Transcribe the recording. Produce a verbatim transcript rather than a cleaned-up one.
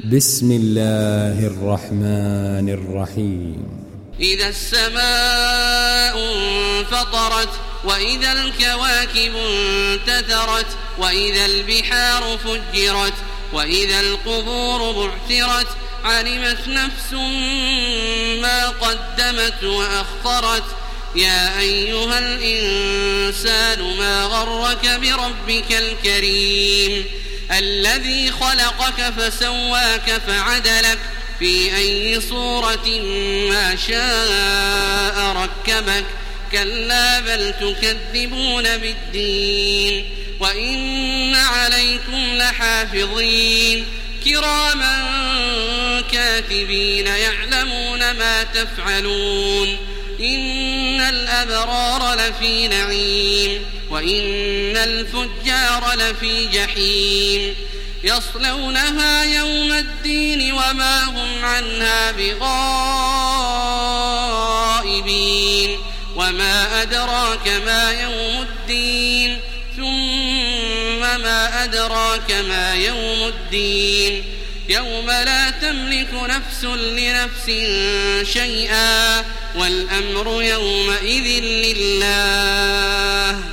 بسم الله الرحمن الرحيم. إذا السماء انفطرت وإذا الكواكب انتثرت وإذا البحار فجرت وإذا القبور بعثرت علمت نفس ما قدمت وأخرت يا أيها الإنسان ما غرك بربك الكريم الذي خلقك فسواك فعدلك في أي صورة ما شاء ركبك كلا بل تكذبون بالدين وإن عليكم لحافظين كراما كاتبين يعلمون ما تفعلون إن الأبرار لفي نعيم وإن الفجار لفي جحيم يصلونها يوم الدين وما هم عنها بغائبين وما أدراك ما يوم الدين ثم ما أدراك ما يوم الدين يوم لا تملك نفس لنفس شيئا والأمر يومئذ لله